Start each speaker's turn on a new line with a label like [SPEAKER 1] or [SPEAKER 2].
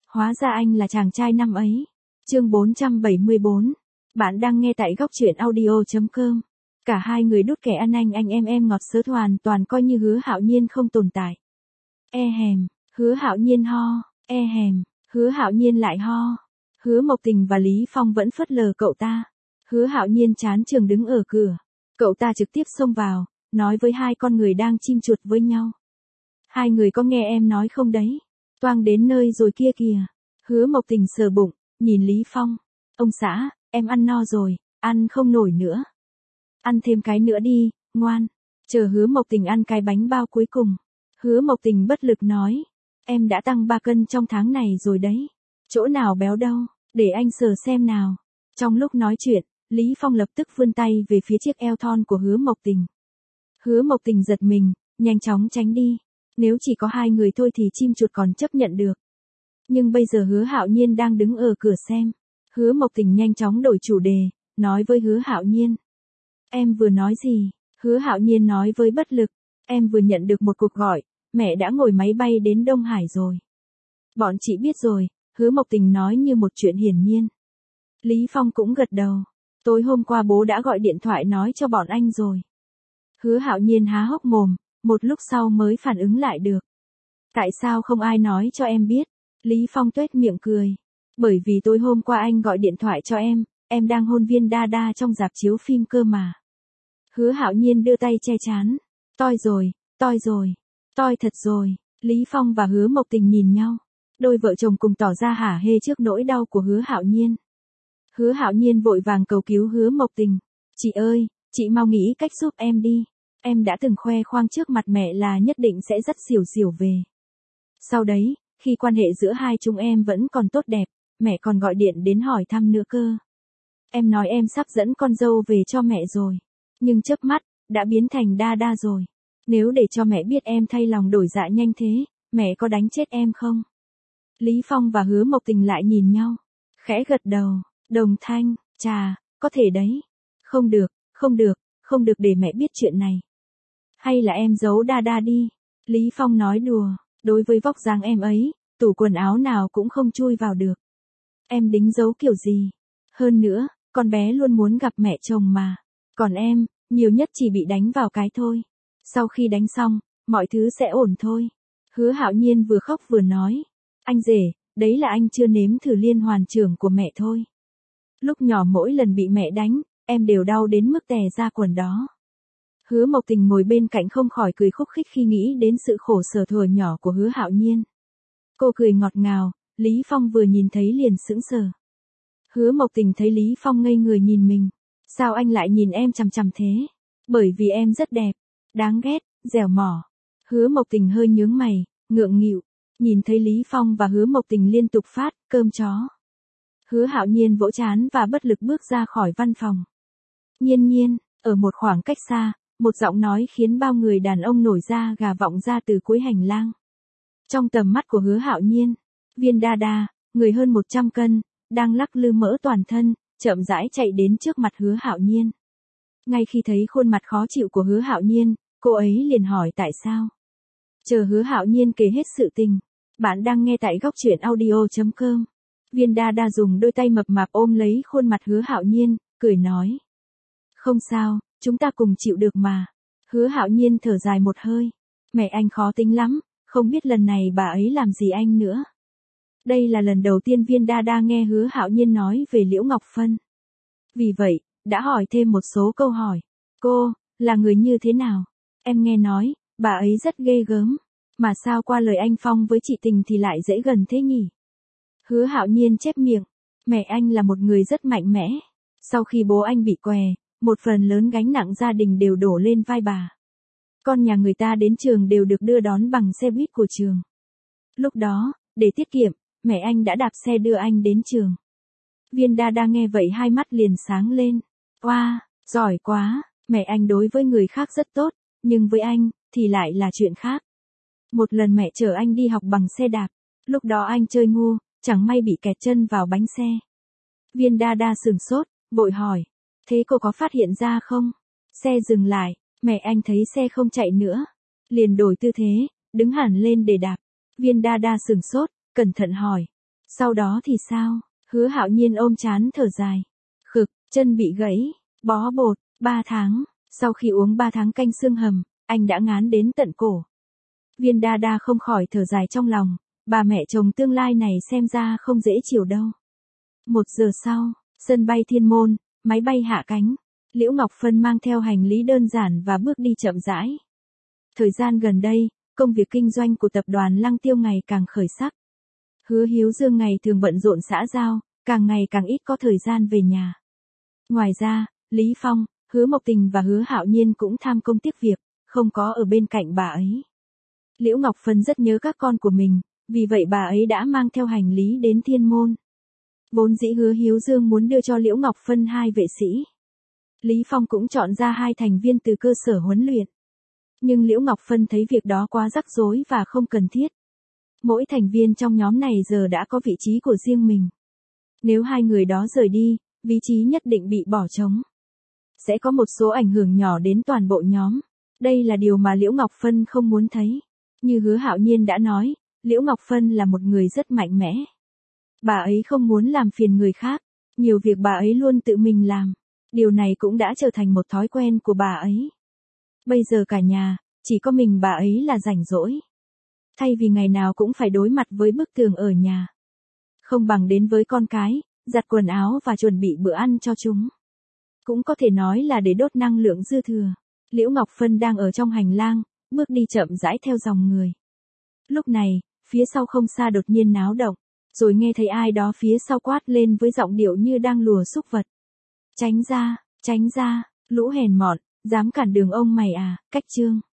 [SPEAKER 1] Hóa ra anh là chàng trai năm ấy. Chương 474. Bạn đang nghe tại góc truyện audio.com. Cả hai người đút kẻ ăn anh em ngọt sớt hoàn toàn coi như Hứa Hạo Nhiên không tồn tại. E hèm, Hứa Hạo Nhiên ho, e hèm, Hứa Hạo Nhiên lại ho. Hứa Mộc Tình và Lý Phong vẫn phớt lờ cậu ta. Hứa Hạo Nhiên chán trường đứng ở cửa. Cậu ta trực tiếp xông vào, nói với hai con người đang chim chuột với nhau. Hai người có nghe em nói không đấy? Toang đến nơi rồi kia kìa. Hứa Mộc Tình sờ bụng, nhìn Lý Phong. Ông xã, em ăn no rồi, ăn không nổi nữa. Ăn thêm cái nữa đi, ngoan. Chờ Hứa Mộc Tình ăn cái bánh bao cuối cùng. Hứa Mộc Tình bất lực nói. Em đã tăng 3 cân trong tháng này rồi đấy. Chỗ nào béo đâu, để anh sờ xem nào. Trong lúc nói chuyện, Lý Phong lập tức vươn tay về phía chiếc eo thon của Hứa Mộc Tình. Hứa Mộc Tình giật mình, nhanh chóng tránh đi. Nếu chỉ có hai người thôi thì chim chuột còn chấp nhận được. Nhưng bây giờ Hứa Hạo Nhiên đang đứng ở cửa xem. Hứa Mộc Tình nhanh chóng đổi chủ đề, nói với Hứa Hạo Nhiên. Em vừa nói gì? Hứa Hạo Nhiên nói với bất lực. Em vừa nhận được một cuộc gọi, mẹ đã ngồi máy bay đến Đông Hải rồi. Bọn chị biết rồi, Hứa Mộc Tình nói như một chuyện hiển nhiên. Lý Phong cũng gật đầu. Tối hôm qua bố đã gọi điện thoại nói cho bọn anh rồi. Hứa Hạo Nhiên há hốc mồm, một lúc sau mới phản ứng lại được. Tại sao không ai nói cho em biết? Lý Phong tuét miệng cười. Bởi vì tối hôm qua anh gọi điện thoại cho em đang hôn Viên Đa Đa trong rạp chiếu phim cơ mà. Hứa Hạo Nhiên đưa tay che trán. Toi rồi, toi thật rồi. Lý Phong và Hứa Mộc Tình nhìn nhau. Đôi vợ chồng cùng tỏ ra hả hê trước nỗi đau của Hứa Hạo Nhiên. Hứa Hạo Nhiên vội vàng cầu cứu Hứa Mộc Tình. Chị ơi, chị mau nghĩ cách giúp em đi. Em đã từng khoe khoang trước mặt mẹ là nhất định sẽ dắt xỉu xỉu về. Sau đấy, khi quan hệ giữa hai chúng em vẫn còn tốt đẹp, mẹ còn gọi điện đến hỏi thăm nữa cơ. Em nói em sắp dẫn con dâu về cho mẹ rồi. Nhưng chớp mắt, đã biến thành Đa Đa rồi. Nếu để cho mẹ biết em thay lòng đổi dạ nhanh thế, mẹ có đánh chết em không? Lý Phong và Hứa Mộc Tình lại nhìn nhau. Khẽ gật đầu, đồng thanh, chà, có thể đấy. Không được để mẹ biết chuyện này. Hay là em giấu Đa Đa đi. Lý Phong nói đùa, đối với vóc dáng em ấy, tủ quần áo nào cũng không chui vào được. Em đính giấu kiểu gì? Hơn nữa, con bé luôn muốn gặp mẹ chồng mà. Còn em, nhiều nhất chỉ bị đánh vào cái thôi. Sau khi đánh xong, mọi thứ sẽ ổn thôi. Hứa Hạo Nhiên vừa khóc vừa nói. Anh rể, đấy là anh chưa nếm thử liên hoàn trưởng của mẹ thôi. Lúc nhỏ mỗi lần bị mẹ đánh, em đều đau đến mức tè ra quần đó. Hứa Mộc Tình ngồi bên cạnh không khỏi cười khúc khích khi nghĩ đến sự khổ sở thuở nhỏ của Hứa Hạo Nhiên. Cô cười ngọt ngào, Lý Phong vừa nhìn thấy liền sững sờ. Hứa Mộc Tình thấy Lý Phong ngây người nhìn mình. Sao anh lại nhìn em chằm chằm thế? Bởi vì em rất đẹp. Đáng ghét, dẻo mỏ. Hứa Mộc Tình hơi nhướng mày, ngượng nghịu. Nhìn thấy Lý Phong và Hứa Mộc Tình liên tục phát cơm chó. Hứa Hạo Nhiên vỗ trán và bất lực bước ra khỏi văn phòng. Nhiên, ở một khoảng cách xa, một giọng nói khiến bao người đàn ông nổi da gà vọng ra từ cuối hành lang. Trong tầm mắt của Hứa Hạo Nhiên, Viên Đa Đa, người hơn 100 cân, đang lắc lư mỡ toàn thân, chậm rãi chạy đến trước mặt Hứa Hạo Nhiên. Ngay khi thấy khuôn mặt khó chịu của Hứa Hạo Nhiên, cô ấy liền hỏi tại sao. Chờ Hứa Hạo Nhiên kể hết sự tình. Bạn đang nghe tại góc truyện audio.com. Viên Đa Đa dùng đôi tay mập mạp ôm lấy khuôn mặt Hứa Hạo Nhiên, cười nói. Không sao, chúng ta cùng chịu được mà. Hứa Hạo Nhiên thở dài một hơi. Mẹ anh khó tính lắm, không biết lần này bà ấy làm gì anh nữa. Đây là lần đầu tiên Viên Đa Đa nghe Hứa Hạo Nhiên nói về Liễu Ngọc Phân. Vì vậy, đã hỏi thêm một số câu hỏi. Cô, là người như thế nào? Em nghe nói, bà ấy rất ghê gớm. Mà sao qua lời anh Phong với chị Tình thì lại dễ gần thế nhỉ? Hứa Hạo Nhiên chép miệng. Mẹ anh là một người rất mạnh mẽ. Sau khi bố anh bị què, một phần lớn gánh nặng gia đình đều đổ lên vai bà. Con nhà người ta đến trường đều được đưa đón bằng xe buýt của trường. Lúc đó, để tiết kiệm, mẹ anh đã đạp xe đưa anh đến trường. Viên Đa Đa nghe vậy hai mắt liền sáng lên. Wow, giỏi quá, mẹ anh đối với người khác rất tốt, nhưng với anh, thì lại là chuyện khác. Một lần mẹ chở anh đi học bằng xe đạp, lúc đó anh chơi ngu, chẳng may bị kẹt chân vào bánh xe. Viên Đa Đa sửng sốt, vội hỏi. Thế cô có phát hiện ra không? Xe dừng lại, mẹ anh thấy xe không chạy nữa. Liền đổi tư thế, đứng hẳn lên để đạp. Viên Đa Đa sửng sốt, cẩn thận hỏi. Sau đó thì sao? Hứa Hạo Nhiên ôm trán thở dài. Khực, chân bị gãy, bó bột, 3 tháng, sau khi uống 3 tháng canh xương hầm, anh đã ngán đến tận cổ. Viên Đa Đa không khỏi thở dài trong lòng, bà mẹ chồng tương lai này xem ra không dễ chịu đâu. 1 giờ sau, sân bay Thiên Môn, máy bay hạ cánh. Liễu Ngọc Phân mang theo hành lý đơn giản và bước đi chậm rãi. Thời gian gần đây, công việc kinh doanh của tập đoàn Lăng Tiêu ngày càng khởi sắc. Hứa Hiếu Dương ngày thường bận rộn xã giao, càng ngày càng ít có thời gian về nhà. Ngoài ra, Lý Phong, Hứa Mộc Tình và Hứa Hạo Nhiên cũng tham công tiếc việc, không có ở bên cạnh bà ấy. Liễu Ngọc Phân rất nhớ các con của mình, vì vậy bà ấy đã mang theo hành lý đến Thiên Môn. Vốn dĩ Hứa Hiếu Dương muốn đưa cho Liễu Ngọc Phân 2 vệ sĩ. Lý Phong cũng chọn ra 2 thành viên từ cơ sở huấn luyện. Nhưng Liễu Ngọc Phân thấy việc đó quá rắc rối và không cần thiết. Mỗi thành viên trong nhóm này giờ đã có vị trí của riêng mình. Nếu 2 người đó rời đi, vị trí nhất định bị bỏ trống. Sẽ có một số ảnh hưởng nhỏ đến toàn bộ nhóm. Đây là điều mà Liễu Ngọc Phân không muốn thấy. Như Hứa Hạo Nhiên đã nói, Liễu Ngọc Phân là một người rất mạnh mẽ. Bà ấy không muốn làm phiền người khác, nhiều việc bà ấy luôn tự mình làm. Điều này cũng đã trở thành một thói quen của bà ấy. Bây giờ cả nhà, chỉ có mình bà ấy là rảnh rỗi. Thay vì ngày nào cũng phải đối mặt với bức tường ở nhà. Không bằng đến với con cái, giặt quần áo và chuẩn bị bữa ăn cho chúng. Cũng có thể nói là để đốt năng lượng dư thừa. Liễu Ngọc Phân đang ở trong hành lang, bước đi chậm rãi theo dòng người. Lúc này, phía sau không xa đột nhiên náo động, rồi nghe thấy ai đó phía sau quát lên với giọng điệu như đang lùa súc vật. Tránh ra, lũ hèn mọn, dám cản đường ông mày à, Cách Trương.